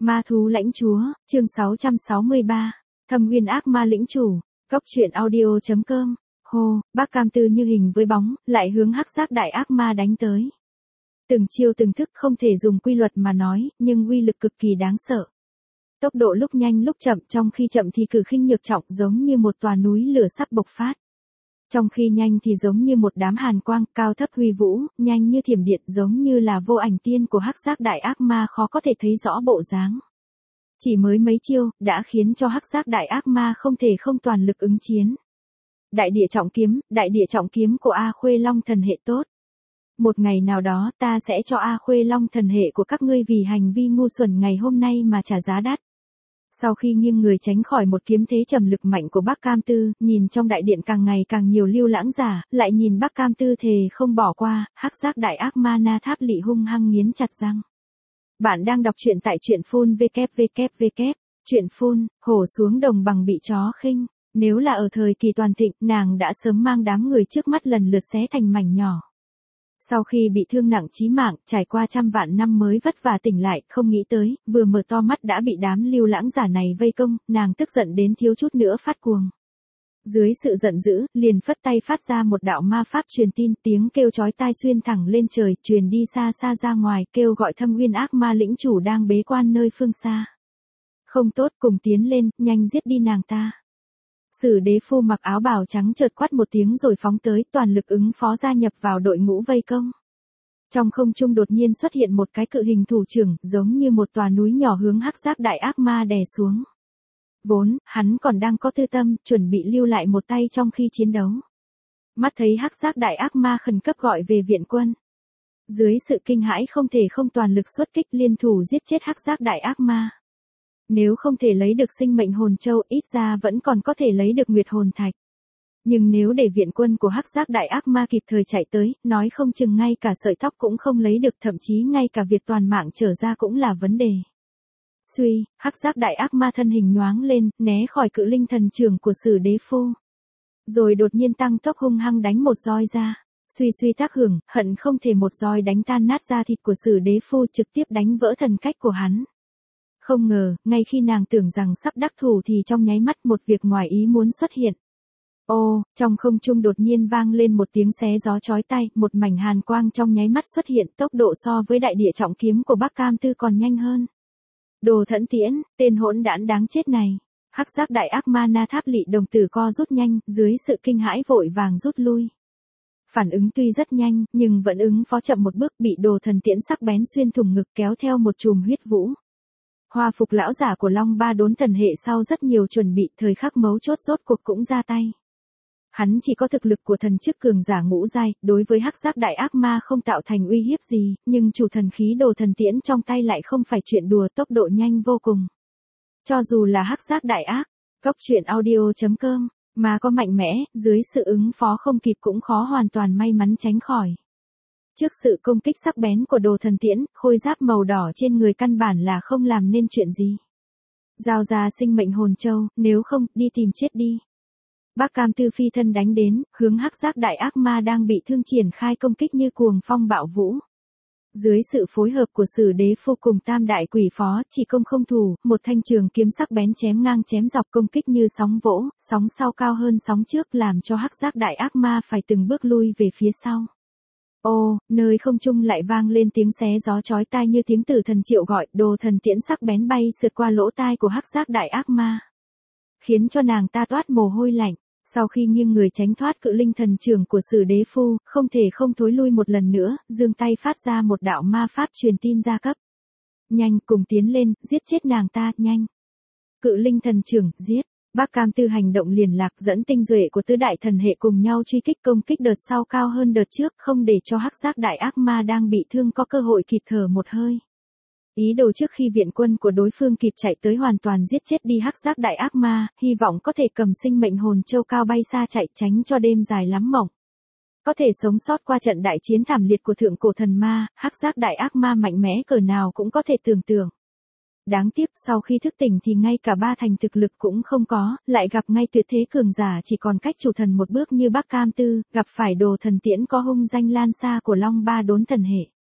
Ma thú lãnh chúa, chương 663, Thâm Uyên ác ma lĩnh chủ, Cốc truyện audio.com. Hô, bác cam tư như hình với bóng, lại hướng hắc giác đại ác ma đánh tới. Từng chiêu từng thức không thể dùng quy luật mà nói, nhưng uy lực cực kỳ đáng sợ. Tốc độ lúc nhanh lúc chậm, trong khi chậm thì cử khinh nhược trọng giống như một tòa núi lửa sắp bộc phát. Trong khi nhanh thì giống như một đám hàn quang, cao thấp huy vũ, nhanh như thiểm điện giống như là vô ảnh tiên của hắc giác đại ác ma khó có thể thấy rõ bộ dáng. Chỉ mới mấy chiêu, đã khiến cho hắc giác đại ác ma không thể không toàn lực ứng chiến. Đại địa trọng kiếm của A Khuê Long thần hệ tốt. Một ngày nào đó ta sẽ cho A Khuê Long thần hệ của các ngươi vì hành vi ngu xuẩn ngày hôm nay mà trả giá đắt. Sau khi nghiêng người tránh khỏi một kiếm thế trầm lực mạnh của Bắc Cam Tư, nhìn trong đại điện càng ngày càng nhiều lưu lãng giả, lại nhìn Bắc Cam Tư thề không bỏ qua, hắc giác đại ác ma Na Tháp Lị hung hăng nghiến chặt răng. Bạn đang đọc truyện tại truyện phun www. Truyện phun, hổ xuống đồng bằng bị chó khinh. Nếu là ở thời kỳ toàn thịnh, nàng đã sớm mang đám người trước mắt lần lượt xé thành mảnh nhỏ. Sau khi bị thương nặng chí mạng, trải qua trăm vạn năm mới vất vả tỉnh lại, không nghĩ tới, vừa mở to mắt đã bị đám lưu lãng giả này vây công, nàng tức giận đến thiếu chút nữa phát cuồng. Dưới sự giận dữ, liền phất tay phát ra một đạo ma pháp truyền tin, tiếng kêu chói tai xuyên thẳng lên trời, truyền đi xa xa ra ngoài, kêu gọi Thâm Uyên ác ma lĩnh chủ đang bế quan nơi phương xa. Không tốt, cùng tiến lên, nhanh giết đi nàng ta. Sử đế phu mặc áo bào trắng chợt quát một tiếng rồi phóng tới, toàn lực ứng phó gia nhập vào đội ngũ vây công. Trong không trung đột nhiên xuất hiện một cái cự hình thủ trưởng, giống như một tòa núi nhỏ hướng hắc giác đại ác ma đè xuống. Vốn, hắn còn đang có tư tâm, chuẩn bị lưu lại một tay trong khi chiến đấu. Mắt thấy hắc giác đại ác ma khẩn cấp gọi về viện quân. Dưới sự kinh hãi không thể không toàn lực xuất kích liên thủ giết chết hắc giác đại ác ma. Nếu không thể lấy được sinh mệnh hồn châu, ít ra vẫn còn có thể lấy được nguyệt hồn thạch. Nhưng nếu để viện quân của hắc giác đại ác ma kịp thời chạy tới, nói không chừng ngay cả sợi tóc cũng không lấy được, thậm chí ngay cả việc toàn mạng trở ra cũng là vấn đề. Suy, hắc giác đại ác ma thân hình nhoáng lên, né khỏi cự linh thần trưởng của Sử đế phu. Rồi đột nhiên tăng tốc hung hăng đánh một roi ra. Suy tác hưởng, hận không thể một roi đánh tan nát da thịt của Sử đế phu, trực tiếp đánh vỡ thần cách của hắn. Không ngờ, ngay khi nàng tưởng rằng sắp đắc thủ thì trong nháy mắt một việc ngoài ý muốn xuất hiện. Ô, trong không trung đột nhiên vang lên một tiếng xé gió chói tai, một mảnh hàn quang trong nháy mắt xuất hiện, tốc độ so với đại địa trọng kiếm của Bắc Cam Tư còn nhanh hơn. Đồ Thẫn Tiễn, tên hỗn đản đáng chết này. Hắc giác đại ác ma Na Tháp Lị đồng tử co rút nhanh, dưới sự kinh hãi vội vàng rút lui. Phản ứng tuy rất nhanh, nhưng vẫn ứng phó chậm một bước, bị Đồ Thần Tiễn sắc bén xuyên thủng ngực kéo theo một chùm huyết vũ. Hoa phục lão giả của Long Ba Đốn thần hệ sau rất nhiều chuẩn bị, thời khắc mấu chốt rốt cuộc cũng ra tay. Hắn chỉ có thực lực của thần chức cường giả ngũ giai, đối với hắc giác đại ác ma không tạo thành uy hiếp gì, nhưng chủ thần khí Đồ Thần Tiễn trong tay lại không phải chuyện đùa, tốc độ nhanh vô cùng. Cho dù là hắc giác đại ác, Cốc truyện audio.com, mà có mạnh mẽ, dưới sự ứng phó không kịp cũng khó hoàn toàn may mắn tránh khỏi. Trước sự công kích sắc bén của Đồ Thần Tiễn, khôi giáp màu đỏ trên người căn bản là không làm nên chuyện gì. Giao ra sinh mệnh hồn châu, nếu không, đi tìm chết đi. Bắc Cam Tư phi thân đánh đến, hướng hắc giác đại ác ma đang bị thương triển khai công kích như cuồng phong bạo vũ. Dưới sự phối hợp của Sử đế phu cùng tam đại quỷ phó, chỉ công không thủ, một thanh trường kiếm sắc bén chém ngang chém dọc công kích như sóng vỗ, sóng sau cao hơn sóng trước làm cho hắc giác đại ác ma phải từng bước lui về phía sau. Ô, nơi không trung lại vang lên tiếng xé gió chói tai như tiếng tử thần triệu gọi, Đồ Thần Tiễn sắc bén bay sượt qua lỗ tai của hắc giác đại ác ma. Khiến cho nàng ta toát mồ hôi lạnh, sau khi nghiêng người tránh thoát cự linh thần trưởng của Sử đế phu, không thể không thối lui một lần nữa, giương tay phát ra một đạo ma pháp truyền tin gia cấp. Nhanh, cùng tiến lên, giết chết nàng ta, nhanh. Cự linh thần trưởng, giết. Bắc Cam Tư hành động liền lạc, dẫn tinh duệ của tứ đại thần hệ cùng nhau truy kích, công kích đợt sau cao hơn đợt trước, không để cho hắc giác đại ác ma đang bị thương có cơ hội kịp thở một hơi. Ý đồ trước khi viện quân của đối phương kịp chạy tới hoàn toàn giết chết đi hắc giác đại ác ma, hy vọng có thể cầm sinh mệnh hồn châu cao bay xa chạy, tránh cho đêm dài lắm mộng. Có thể sống sót qua trận đại chiến thảm liệt của thượng cổ thần ma, hắc giác đại ác ma mạnh mẽ cỡ nào cũng có thể tưởng tượng. Đáng tiếc, sau khi thức tỉnh thì ngay cả ba thành thực lực cũng không có, lại gặp ngay tuyệt thế cường giả chỉ còn cách chủ thần một bước như Bắc Cam Tư, gặp phải Đồ Thần Tiễn có hung danh lan xa của Long Ba Đốn thần hệ.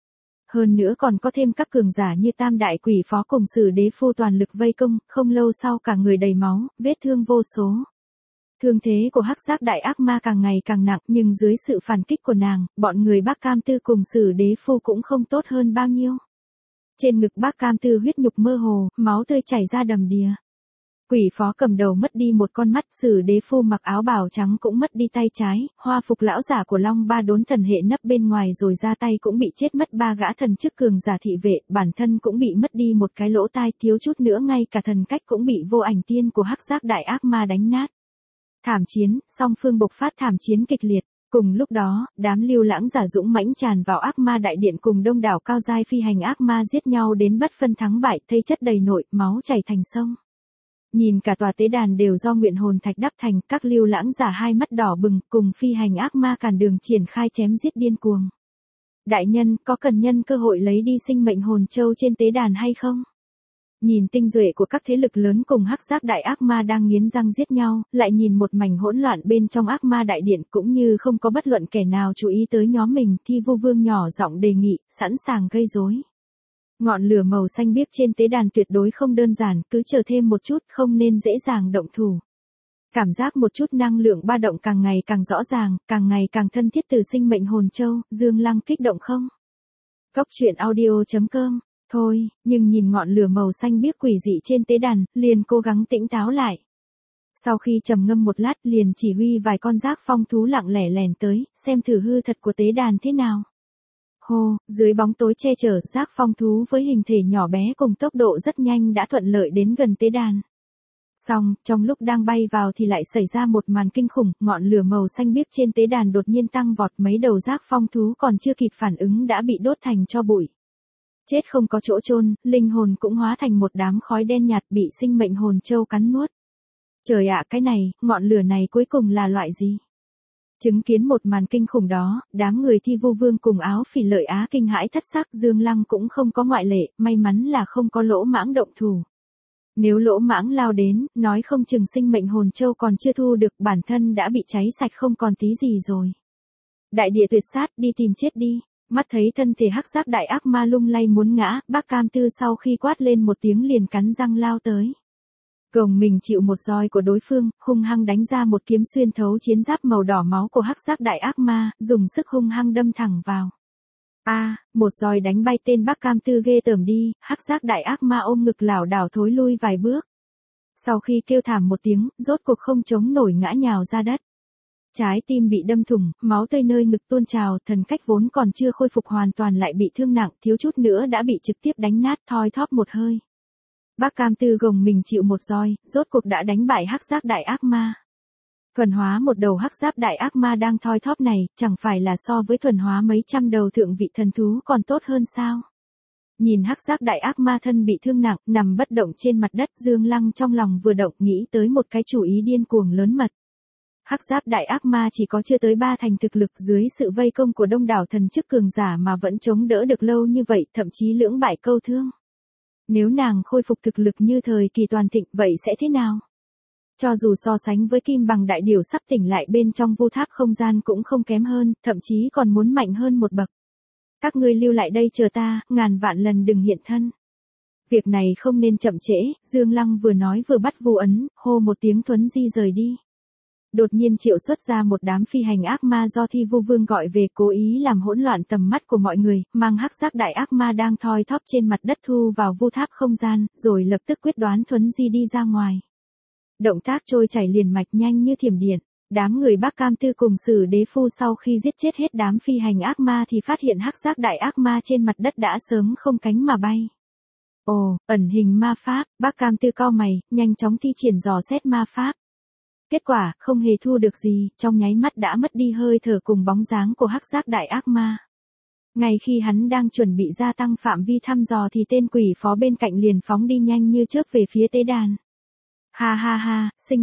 Hơn nữa còn có thêm các cường giả như tam đại quỷ phó cùng Sử Đế Phu toàn lực vây công, không lâu sau cả người đầy máu, vết thương vô số. Thương thế của hắc giác đại ác ma càng ngày càng nặng, nhưng dưới sự phản kích của nàng, bọn người Bác Cam Tư cùng Sử Đế Phu cũng không tốt hơn bao nhiêu. Trên ngực Bác Cam Tư huyết nhục mơ hồ, máu tươi chảy ra đầm đìa. Quỷ phó cầm đầu mất đi một con mắt, Sử Đế Phu mặc áo bào trắng cũng mất đi tay trái, hoa phục lão giả của Long Ba Đốn thần hệ nấp bên ngoài rồi ra tay cũng bị chết mất 3 gã thần chức cường giả thị vệ, bản thân cũng bị mất đi một cái lỗ tai, thiếu chút nữa ngay cả thần cách cũng bị vô ảnh tiên của hắc giác đại ác ma đánh nát. Thảm chiến, song phương bộc phát thảm chiến kịch liệt. Cùng lúc đó, đám lưu lãng giả dũng mãnh tràn vào ác ma đại điện cùng đông đảo cao giai phi hành ác ma giết nhau đến bất phân thắng bại, thây chất đầy nội, máu chảy thành sông. Nhìn cả tòa tế đàn đều do nguyện hồn thạch đắp thành, các lưu lãng giả hai mắt đỏ bừng, cùng phi hành ác ma cản đường triển khai chém giết điên cuồng. Đại nhân, có cần nhân cơ hội lấy đi sinh mệnh hồn châu trên tế đàn hay không? Nhìn tinh duệ của các thế lực lớn cùng hắc giác đại ác ma đang nghiến răng giết nhau, lại nhìn một mảnh hỗn loạn bên trong ác ma đại điện cũng như không có bất luận kẻ nào chú ý tới nhóm mình, Thi Vu Vương nhỏ giọng đề nghị, sẵn sàng gây rối. Ngọn lửa màu xanh biếc trên tế đàn tuyệt đối không đơn giản, cứ chờ thêm một chút, không nên dễ dàng động thủ. Cảm giác một chút năng lượng ba động càng ngày càng rõ ràng, càng ngày càng thân thiết từ sinh mệnh hồn châu, Dương Lăng kích động không? Cốc truyện audio.com. Thôi, nhưng nhìn ngọn lửa màu xanh biếc quỷ dị trên tế đàn, liền cố gắng tĩnh táo lại. Sau khi trầm ngâm một lát, liền chỉ huy vài con giác phong thú lặng lẻ lẻn tới, xem thử hư thật của tế đàn thế nào. Hô, dưới bóng tối che chở, giác phong thú với hình thể nhỏ bé cùng tốc độ rất nhanh đã thuận lợi đến gần tế đàn. Xong, trong lúc đang bay vào thì lại xảy ra một màn kinh khủng, ngọn lửa màu xanh biếc trên tế đàn đột nhiên tăng vọt, mấy đầu giác phong thú còn chưa kịp phản ứng đã bị đốt thành tro bụi. Chết không có chỗ chôn, linh hồn cũng hóa thành một đám khói đen nhạt bị sinh mệnh hồn châu cắn nuốt. Trời ạ, cái này, ngọn lửa này cuối cùng là loại gì? Chứng kiến một màn kinh khủng đó, đám người Thi Vu Vương cùng Áo Phỉ Lợi Á kinh hãi thất sắc, Dương Lăng cũng không có ngoại lệ, may mắn là không có Lỗ Mãng động thủ. Nếu Lỗ Mãng lao đến, nói không chừng sinh mệnh hồn châu còn chưa thu được, bản thân đã bị cháy sạch không còn tí gì rồi. Đại địa tuyệt sát, đi tìm chết đi. Mắt thấy thân thể hắc giác đại ác ma lung lay muốn ngã, Bác Cam Tư sau khi quát lên một tiếng liền cắn răng lao tới. Gồng mình chịu một roi của đối phương, hung hăng đánh ra một kiếm xuyên thấu chiến giáp màu đỏ máu của hắc giác đại ác ma, dùng sức hung hăng đâm thẳng vào. Một roi đánh bay tên Bác Cam Tư ghê tởm đi, hắc giác đại ác ma ôm ngực lảo đảo thối lui vài bước. Sau khi kêu thảm một tiếng, rốt cuộc không chống nổi ngã nhào ra đất. Trái tim bị đâm thủng, máu tươi nơi ngực tuôn trào, thần cách vốn còn chưa khôi phục hoàn toàn lại bị thương nặng, thiếu chút nữa đã bị trực tiếp đánh nát, thoi thóp một hơi. Bác Cam Tư gồng mình chịu một roi, rốt cuộc đã đánh bại hắc giác đại ác ma. Thuần hóa một đầu hắc giáp đại ác ma đang thoi thóp này, chẳng phải là so với thuần hóa mấy trăm đầu thượng vị thần thú còn tốt hơn sao? Nhìn hắc giáp đại ác ma thân bị thương nặng, nằm bất động trên mặt đất, Dương Lăng trong lòng vừa động nghĩ tới một cái chủ ý điên cuồng lớn mật. Hắc giáp đại ác ma chỉ có chưa tới 3 thành thực lực, dưới sự vây công của đông đảo thần chức cường giả mà vẫn chống đỡ được lâu như vậy, thậm chí lưỡng bại câu thương. Nếu nàng khôi phục thực lực như thời kỳ toàn thịnh, vậy sẽ thế nào? Cho dù so sánh với Kim Bằng đại điểu sắp tỉnh lại bên trong vu tháp không gian cũng không kém hơn, thậm chí còn muốn mạnh hơn một bậc. Các ngươi lưu lại đây chờ ta, ngàn vạn lần đừng hiện thân. Việc này không nên chậm trễ, Dương Lăng vừa nói vừa bắt vu ấn, hô một tiếng Thuấn Di rời đi. Đột nhiên triệu xuất ra một đám phi hành ác ma do Thi Vu Vương gọi về, cố ý làm hỗn loạn tầm mắt của mọi người, mang hắc giác đại ác ma đang thoi thóp trên mặt đất thu vào vu tháp không gian, rồi lập tức quyết đoán Thuấn Di đi ra ngoài. Động tác trôi chảy liền mạch, nhanh như thiểm điện. Đám người Bác Cam Tư cùng Sử Đế Phu sau khi giết chết hết đám phi hành ác ma thì phát hiện hắc giác đại ác ma trên mặt đất đã sớm không cánh mà bay. Ồ, ẩn hình ma pháp, Bác Cam Tư cau mày, nhanh chóng thi triển dò xét ma pháp. Kết quả, không hề thu được gì, trong nháy mắt đã mất đi hơi thở cùng bóng dáng của hắc giác đại ác ma. Ngay khi hắn đang chuẩn bị gia tăng phạm vi thăm dò thì tên quỷ phó bên cạnh liền phóng đi nhanh như chớp về phía tế đàn. Ha ha ha, sinh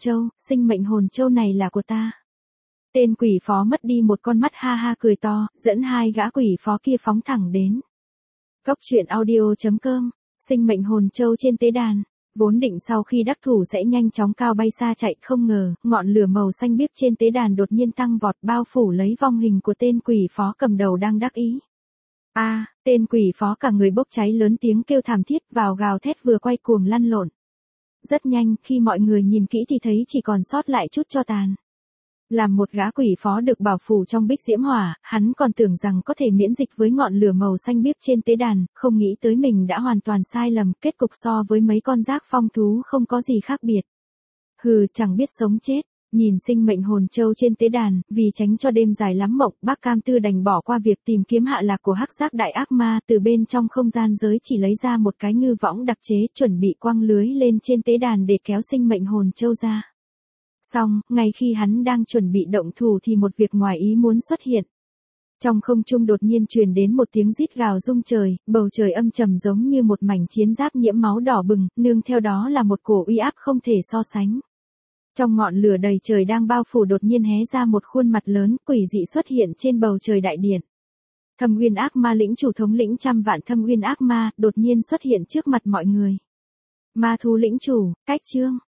mệnh hồn châu này là của ta. Tên quỷ phó mất đi một con mắt ha ha cười to, dẫn hai gã quỷ phó kia phóng thẳng đến. Cốc truyện audio.com, sinh mệnh hồn châu trên tế đàn. Vốn định sau khi đắc thủ sẽ nhanh chóng cao bay xa chạy, không ngờ, ngọn lửa màu xanh biếc trên tế đàn đột nhiên tăng vọt bao phủ lấy vong hình của tên quỷ phó cầm đầu đang đắc ý. Tên quỷ phó cả người bốc cháy lớn tiếng kêu thảm thiết vào gào thét vừa quay cuồng lăn lộn. Rất nhanh, khi mọi người nhìn kỹ thì thấy chỉ còn sót lại chút tro tàn. Làm một gã quỷ phó được bảo phủ trong bích diễm hỏa, hắn còn tưởng rằng có thể miễn dịch với ngọn lửa màu xanh biếc trên tế đàn, không nghĩ tới mình đã hoàn toàn sai lầm, kết cục so với mấy con giác phong thú không có gì khác biệt. Hừ, chẳng biết sống chết. Nhìn sinh mệnh hồn châu trên tế đàn, vì tránh cho đêm dài lắm mộng, bác Cam Tư đành bỏ qua việc tìm kiếm hạ lạc của hắc giác đại ác ma, từ bên trong không gian giới chỉ lấy ra một cái ngư võng đặc chế, chuẩn bị quăng lưới lên trên tế đàn để kéo sinh mệnh hồn châu ra. Xong, ngay khi hắn đang chuẩn bị động thủ thì một việc ngoài ý muốn xuất hiện. Trong không trung đột nhiên truyền đến một tiếng rít gào rung trời, bầu trời âm trầm giống như một mảnh chiến giáp nhiễm máu đỏ bừng, nương theo đó là một cổ uy áp không thể so sánh. Trong ngọn lửa đầy trời đang bao phủ đột nhiên hé ra một khuôn mặt lớn, quỷ dị xuất hiện trên bầu trời đại điện. Thâm Uyên Ác Ma lĩnh chủ thống lĩnh trăm vạn Thâm Uyên Ác Ma, đột nhiên xuất hiện trước mặt mọi người. Ma thú lĩnh chủ, cách chương.